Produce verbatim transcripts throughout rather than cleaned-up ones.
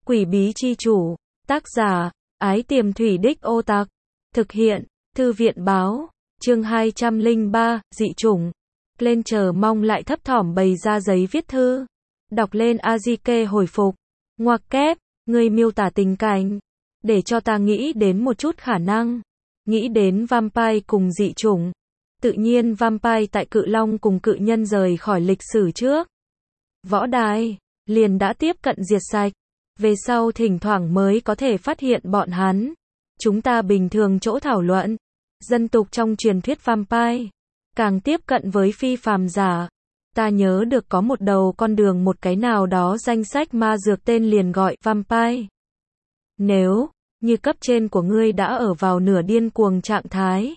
Quỷ bí chi chủ, tác giả, Ái Tiềm Thủy Đích Ô Tạc, thực hiện, Thư viện báo, chương hai trăm lẻ ba, dị chủng. Lên chờ mong lại thấp thỏm bày ra giấy viết thư. Đọc lên Azike hồi phục. Ngoặc kép, ngươi miêu tả tình cảnh. Để cho ta nghĩ đến một chút khả năng. Nghĩ đến vampire cùng dị chủng. Tự nhiên vampire tại cự long cùng cự nhân rời khỏi lịch sử trước. Võ đài, liền đã tiếp cận diệt sạch. Về sau thỉnh thoảng mới có thể phát hiện bọn hắn. Chúng ta bình thường chỗ thảo luận. Dân tục trong truyền thuyết vampire. Càng tiếp cận với phi phàm giả. Ta nhớ được có một đầu con đường một cái nào đó danh sách ma dược tên liền gọi vampire. Nếu như cấp trên của ngươi đã ở vào nửa điên cuồng trạng thái,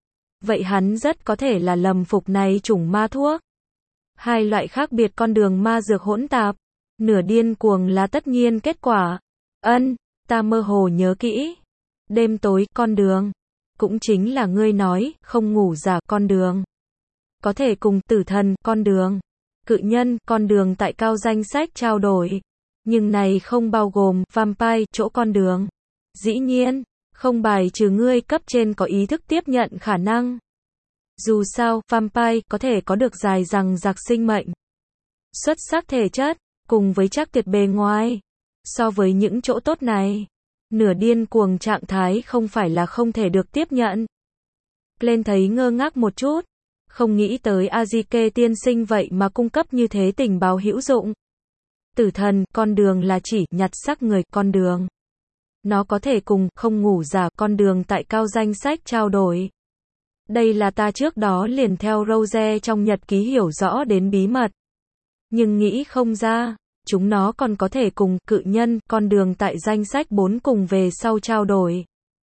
vậy hắn rất có thể là lầm phục này chủng ma thuốc. Hai loại khác biệt con đường ma dược hỗn tạp. Nửa điên cuồng là tất nhiên kết quả. Ân, ta mơ hồ nhớ kỹ. Đêm tối, con đường. Cũng chính là ngươi nói, không ngủ giả, con đường. Có thể cùng tử thần, con đường. Cự nhân, con đường tại cao danh sách trao đổi. Nhưng này không bao gồm, vampire, chỗ con đường. Dĩ nhiên, không bài trừ ngươi cấp trên có ý thức tiếp nhận khả năng. Dù sao, vampire có thể có được dài dằng dặc sinh mệnh. Xuất sắc thể chất, cùng với chắc tuyệt bề ngoài. So với những chỗ tốt này, nửa điên cuồng trạng thái không phải là không thể được tiếp nhận. Lên thấy ngơ ngác một chút. Không nghĩ tới Azike tiên sinh vậy mà cung cấp như thế tình báo hữu dụng. Tử thần, con đường là chỉ nhặt xác người, con đường. Nó có thể cùng không ngủ giả, con đường tại cao danh sách trao đổi. Đây là ta trước đó liền theo Rose trong nhật ký hiểu rõ đến bí mật. Nhưng nghĩ không ra, chúng nó còn có thể cùng cự nhân, con đường tại danh sách bốn cùng về sau trao đổi.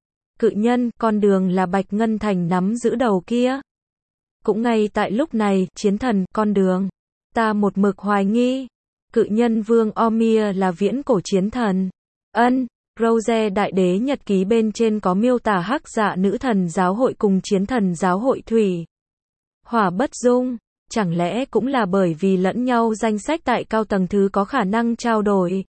Cự nhân, con đường là Bạch Ngân Thành nắm giữ đầu kia. Cũng ngay tại lúc này, chiến thần, con đường. Ta một mực hoài nghi. Cự nhân vương Omir là viễn cổ chiến thần. Ân, Rose đại đế nhật ký bên trên có miêu tả hắc dạ nữ thần giáo hội cùng chiến thần giáo hội thủy. Hỏa bất dung. Chẳng lẽ cũng là bởi vì lẫn nhau danh sách tại cao tầng thứ có khả năng trao đổi.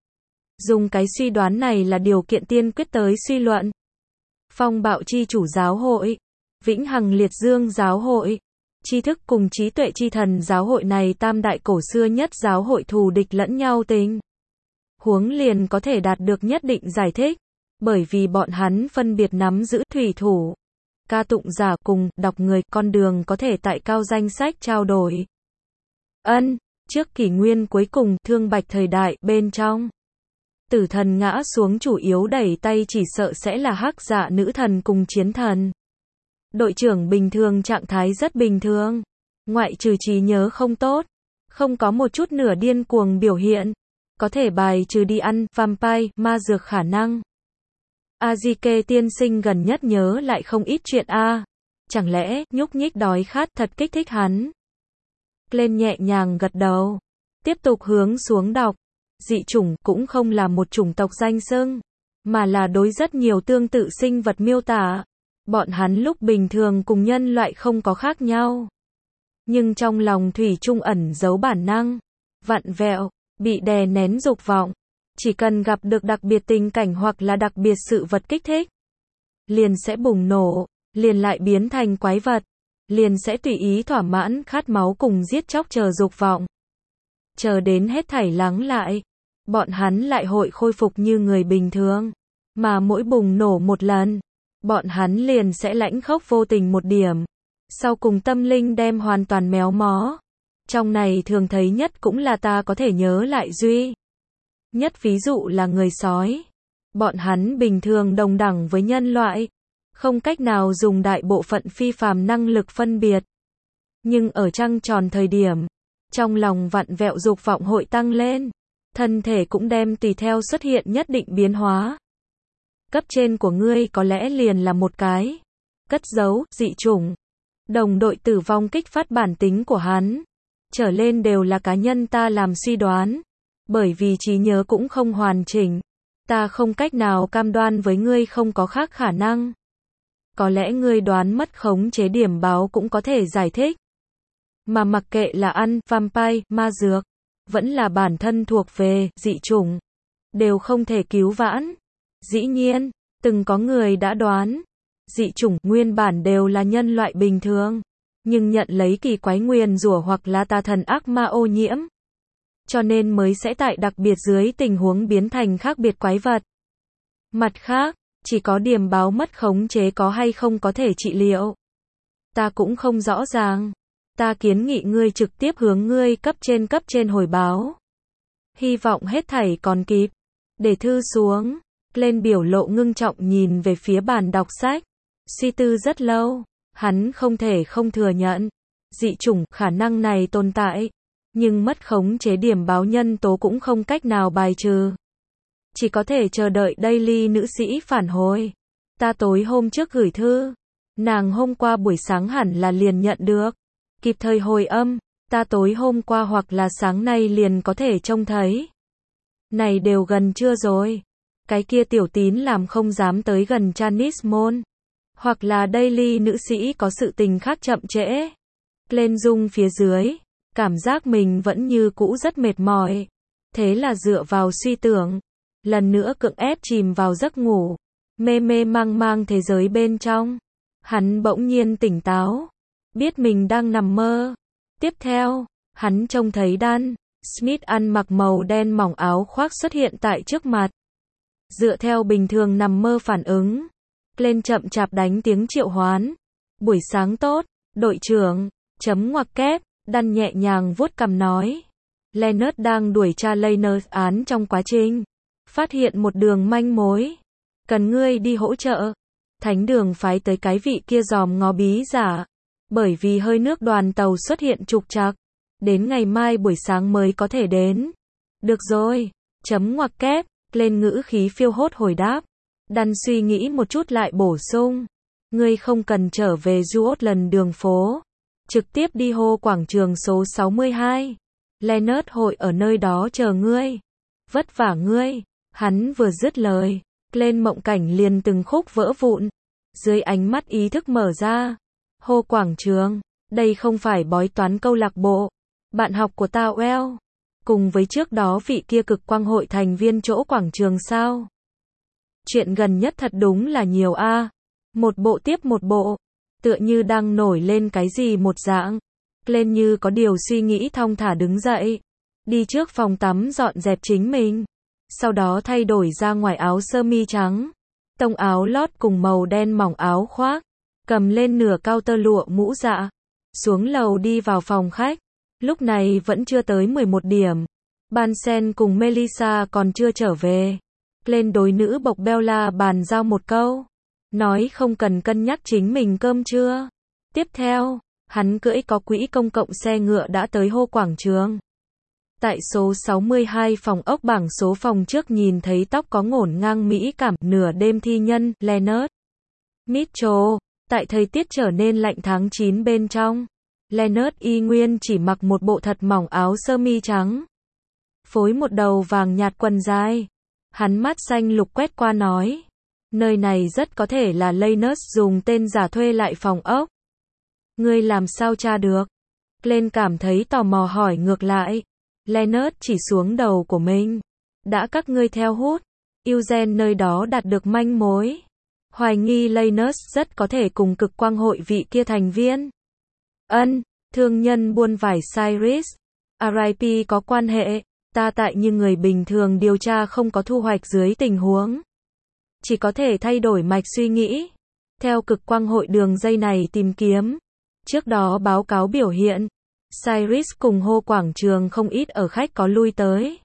Dùng cái suy đoán này là điều kiện tiên quyết tới suy luận. Phong bạo chi chủ giáo hội. Vĩnh hằng liệt dương giáo hội, tri thức cùng trí tuệ chi thần giáo hội này tam đại cổ xưa nhất giáo hội thù địch lẫn nhau tình huống liền có thể đạt được nhất định giải thích, bởi vì bọn hắn phân biệt nắm giữ thủy thủ, ca tụng giả cùng đọc người, con đường có thể tại cao danh sách trao đổi. Ân, trước kỷ nguyên cuối cùng, thương bạch thời đại, bên trong. Tử thần ngã xuống chủ yếu đẩy tay chỉ sợ sẽ là hắc dạ nữ thần cùng chiến thần. Đội trưởng bình thường trạng thái rất bình thường. Ngoại trừ trí nhớ không tốt. Không có một chút nửa điên cuồng biểu hiện. Có thể bài trừ đi ăn, vampire, ma dược khả năng. Azike tiên sinh gần nhất nhớ lại không ít chuyện a. À. Chẳng lẽ, nhúc nhích đói khát thật kích thích hắn. Lên nhẹ nhàng gật đầu. Tiếp tục hướng xuống đọc. Dị chủng cũng không là một chủng tộc danh xưng. Mà là đối rất nhiều tương tự sinh vật miêu tả. Bọn hắn lúc bình thường cùng nhân loại không có khác nhau. Nhưng trong lòng thủy chung ẩn giấu bản năng, vặn vẹo, bị đè nén dục vọng. Chỉ cần gặp được đặc biệt tình cảnh hoặc là đặc biệt sự vật kích thích, liền sẽ bùng nổ, liền lại biến thành quái vật, liền sẽ tùy ý thỏa mãn khát máu cùng giết chóc chờ dục vọng. Chờ đến hết thảy lắng lại, bọn hắn lại hội khôi phục như người bình thường, mà mỗi bùng nổ một lần, bọn hắn liền sẽ lãnh khốc vô tình một điểm. Sau cùng tâm linh đem hoàn toàn méo mó. Trong này thường thấy nhất cũng là ta có thể nhớ lại duy nhất ví dụ là người sói. Bọn hắn bình thường đồng đẳng với nhân loại, không cách nào dùng đại bộ phận phi phàm năng lực phân biệt. Nhưng ở trăng tròn thời điểm, trong lòng vặn vẹo dục vọng hội tăng lên, thân thể cũng đem tùy theo xuất hiện nhất định biến hóa. Cấp trên của ngươi có lẽ liền là một cái cất giấu dị chủng. Đồng đội tử vong kích phát bản tính của hắn. Trở lên đều là cá nhân ta làm suy đoán. Bởi vì trí nhớ cũng không hoàn chỉnh. Ta không cách nào cam đoan với ngươi không có khác khả năng. Có lẽ ngươi đoán mất khống chế điểm báo cũng có thể giải thích. Mà mặc kệ là ăn, vampire, ma dược, vẫn là bản thân thuộc về dị chủng. đều không thể cứu vãn. Dĩ nhiên, từng có người đã đoán, dị chủng nguyên bản đều là nhân loại bình thường, nhưng nhận lấy kỳ quái nguyền rủa hoặc là tà thần ác ma ô nhiễm, cho nên mới sẽ tại đặc biệt dưới tình huống biến thành khác biệt quái vật. Mặt khác, chỉ có điểm báo mất khống chế có hay không có thể trị liệu. Ta cũng không rõ ràng. Ta kiến nghị ngươi trực tiếp hướng ngươi cấp trên cấp trên hồi báo. Hy vọng hết thảy còn kịp. Để thư xuống. Lên biểu lộ ngưng trọng nhìn về phía bàn đọc sách. Suy tư rất lâu. Hắn không thể không thừa nhận. Dị chủng khả năng này tồn tại. Nhưng mất khống chế điểm báo nhân tố cũng không cách nào bài trừ. Chỉ có thể chờ đợi Daily nữ sĩ phản hồi. Ta tối hôm trước gửi thư. Nàng hôm qua buổi sáng hẳn là liền nhận được. Kịp thời hồi âm. Ta tối hôm qua hoặc là sáng nay liền có thể trông thấy. Này đều gần trưa rồi. Cái kia tiểu tín làm không dám tới gần Janice Môn. Hoặc là Daily nữ sĩ có sự tình khác chậm trễ. Lên dung phía dưới. Cảm giác mình vẫn như cũ rất mệt mỏi. Thế là dựa vào suy tưởng. Lần nữa cưỡng ép chìm vào giấc ngủ. Mê mê mang mang thế giới bên trong. Hắn bỗng nhiên tỉnh táo. Biết mình đang nằm mơ. Tiếp theo, hắn trông thấy Dan Smith ăn mặc màu đen mỏng áo khoác xuất hiện tại trước mặt. Dựa theo bình thường nằm mơ phản ứng. Lên chậm chạp đánh tiếng triệu hoán. Buổi sáng tốt, đội trưởng. Chấm ngoặc kép. Dan nhẹ nhàng vuốt cằm nói. Leonard đang đuổi tra Leonard án trong quá trình. Phát hiện một đường manh mối. Cần ngươi đi hỗ trợ. Thánh đường phái tới cái vị kia dòm ngó bí giả. Bởi vì hơi nước đoàn tàu xuất hiện trục trặc. Đến ngày mai buổi sáng mới có thể đến. Được rồi. Chấm ngoặc kép. Lên ngữ khí phiêu hốt hồi đáp. Dan suy nghĩ một chút lại bổ sung. Ngươi không cần trở về Juotland đường phố. Trực tiếp đi hô quảng trường số sáu mươi hai. Leonard hội ở nơi đó chờ ngươi. Vất vả ngươi. Hắn vừa dứt lời. Lên mộng cảnh liền từng khúc vỡ vụn. Dưới ánh mắt ý thức mở ra. Hô quảng trường. Đây không phải bói toán câu lạc bộ. Bạn học của ta Well. Cùng với trước đó vị kia cực quang hội thành viên chỗ quảng trường sao. Chuyện gần nhất thật đúng là nhiều a. Một bộ tiếp một bộ. Tựa như đang nổi lên cái gì một dạng. Lên như có điều suy nghĩ thong thả đứng dậy. Đi trước phòng tắm dọn dẹp chính mình. Sau đó thay đổi ra ngoài áo sơ mi trắng. Tông áo lót cùng màu đen mỏng áo khoác. Cầm lên nửa cao tơ lụa mũ dạ. Xuống lầu đi vào phòng khách. Lúc này vẫn chưa tới mười một điểm. Bansen cùng Melissa còn chưa trở về. Lên đối nữ bộc Bella bàn giao một câu. Nói không cần cân nhắc chính mình cơm trưa. Tiếp theo, hắn cưỡi có quỹ công cộng xe ngựa đã tới hô quảng trường. Tại số sáu mươi hai phòng ốc bảng số phòng trước nhìn thấy tóc có ngổn ngang mỹ cảm nửa đêm thi nhân, Leonard Mitchell. Tại thời tiết trở nên lạnh tháng chín bên trong, Leonard y nguyên chỉ mặc một bộ thật mỏng áo sơ mi trắng. Phối một đầu vàng nhạt quần dài. Hắn mắt xanh lục quét qua nói. Nơi này rất có thể là Leonard dùng tên giả thuê lại phòng ốc. Ngươi làm sao tra được? Lên cảm thấy tò mò hỏi ngược lại. Leonard chỉ xuống đầu của mình. Đã các ngươi theo hút. Eugene nơi đó đạt được manh mối. Hoài nghi Leonard rất có thể cùng cực quang hội vị kia thành viên. Ân, thương nhân buôn vải Cyrus. rờ i pê có quan hệ. Ta tại như người bình thường điều tra không có thu hoạch dưới tình huống. Chỉ có thể thay đổi mạch suy nghĩ. Theo cực quang hội đường dây này tìm kiếm. Trước đó báo cáo biểu hiện. Cyrus cùng hô quảng trường không ít ở khách có lui tới.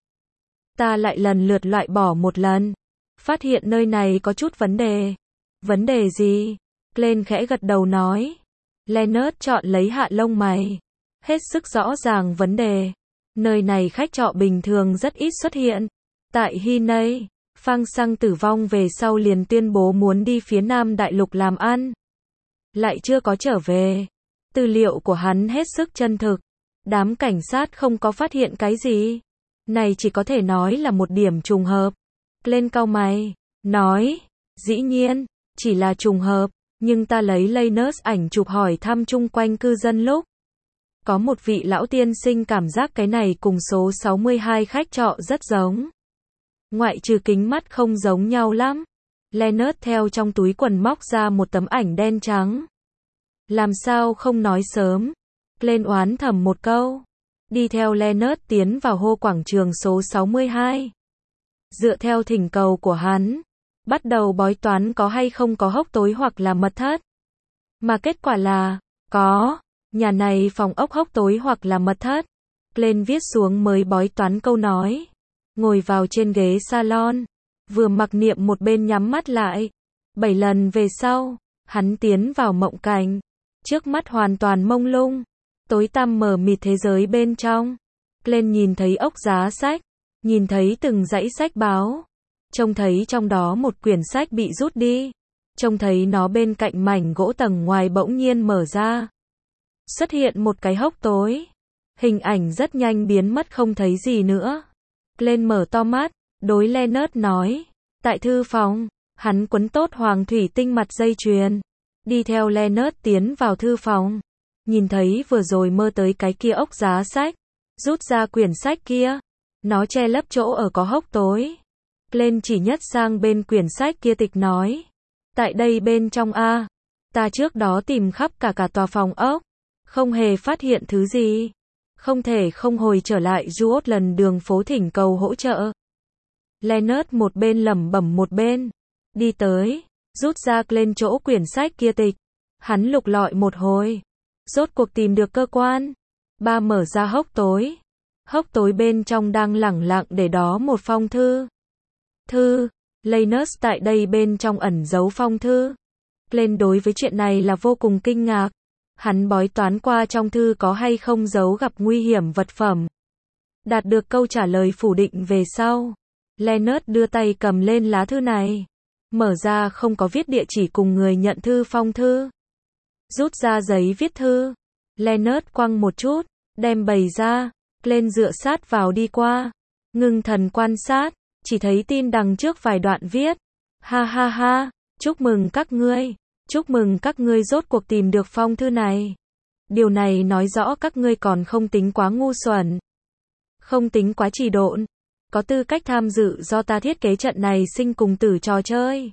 Ta lại lần lượt loại bỏ một lần. Phát hiện nơi này có chút vấn đề. Vấn đề gì? Glenn khẽ gật đầu nói. Leonard chọn lấy hạ lông mày. Hết sức rõ ràng vấn đề. Nơi này khách trọ bình thường rất ít xuất hiện. Tại Hinay, Phang Sang tử vong về sau liền tuyên bố muốn đi phía Nam Đại Lục làm ăn. Lại chưa có trở về. Tư liệu của hắn hết sức chân thực. Đám cảnh sát không có phát hiện cái gì. Này chỉ có thể nói là một điểm trùng hợp. Lên cau mày, nói, dĩ nhiên, chỉ là trùng hợp, nhưng ta lấy Leonard ảnh chụp hỏi thăm chung quanh cư dân lúc. Có một vị lão tiên sinh cảm giác cái này cùng số sáu mươi hai khách trọ rất giống. Ngoại trừ kính mắt không giống nhau lắm. Leonard theo trong túi quần móc ra một tấm ảnh đen trắng. Làm sao không nói sớm? Glenn oán thầm một câu. Đi theo Leonard tiến vào hô quảng trường số sáu mươi hai. Dựa theo thỉnh cầu của hắn, bắt đầu bói toán có hay không có hốc tối hoặc là mật thất. Mà kết quả là, có. Nhà này phòng ốc hốc tối hoặc là mật thất. Glenn viết xuống mới bói toán câu nói. Ngồi vào trên ghế salon, vừa mặc niệm một bên nhắm mắt lại. Bảy lần về sau, hắn tiến vào mộng cảnh. Trước mắt hoàn toàn mông lung, tối tăm mờ mịt thế giới bên trong. Glenn nhìn thấy ốc giá sách, nhìn thấy từng dãy sách báo, trông thấy trong đó một quyển sách bị rút đi, trông thấy nó bên cạnh mảnh gỗ tầng ngoài bỗng nhiên mở ra. Xuất hiện một cái hốc tối. Hình ảnh rất nhanh biến mất không thấy gì nữa. Glenn mở to mắt, đối Leonard nói. Tại thư phòng, hắn quấn tốt hoàng thủy tinh mặt dây chuyền. Đi theo Leonard tiến vào thư phòng. Nhìn thấy vừa rồi mơ tới cái kia ốc giá sách. Rút ra quyển sách kia. Nó che lấp chỗ ở có hốc tối. Glenn chỉ nhất sang bên quyển sách kia tịch nói. Tại đây bên trong A. Ta trước đó tìm khắp cả cả tòa phòng ốc. Không hề phát hiện thứ gì. Không thể không hồi trở lại Juot lần đường phố thỉnh cầu hỗ trợ. Leonard một bên lẩm bẩm một bên. Đi tới. Rút ra lên chỗ quyển sách kia tịch. Hắn lục lọi một hồi. Rốt cuộc tìm được cơ quan. Ba mở ra hốc tối. Hốc tối bên trong đang lẳng lặng để đó một phong thư. Thư. Leonard tại đây bên trong ẩn giấu phong thư. Glenn đối với chuyện này là vô cùng kinh ngạc. Hắn bói toán qua trong thư có hay không giấu gặp nguy hiểm vật phẩm. Đạt được câu trả lời phủ định về sau. Leonard đưa tay cầm lên lá thư này. Mở ra không có viết địa chỉ cùng người nhận thư phong thư. Rút ra giấy viết thư. Leonard quăng một chút, đem bày ra. Glenn dựa sát vào đi qua. Ngưng thần quan sát, chỉ thấy tin đằng trước vài đoạn viết. Ha ha ha, chúc mừng các ngươi. Chúc mừng các ngươi rốt cuộc tìm được phong thư này. Điều này nói rõ các ngươi còn không tính quá ngu xuẩn. Không tính quá trì độn. Có tư cách tham dự do ta thiết kế trận này sinh cùng tử trò chơi.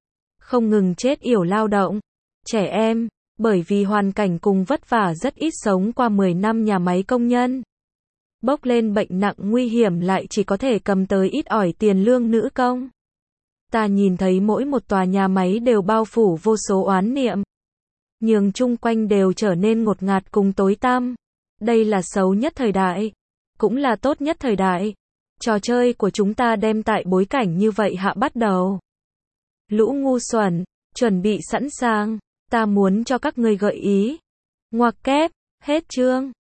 Không ngừng chết yểu lao động. Trẻ em, bởi vì hoàn cảnh cùng vất vả rất ít sống qua mười năm nhà máy công nhân. Bốc lên bệnh nặng nguy hiểm lại chỉ có thể cầm tới ít ỏi tiền lương nữ công. Ta nhìn thấy mỗi một tòa nhà máy đều bao phủ vô số oán niệm. Nhường chung quanh đều trở nên ngột ngạt cùng tối tăm. Đây là xấu nhất thời đại. Cũng là tốt nhất thời đại. Trò chơi của chúng ta đem tại bối cảnh như vậy hạ bắt đầu. Lũ ngu xuẩn, chuẩn bị sẵn sàng. Ta muốn cho các ngươi gợi ý. Ngoặc kép, hết chương.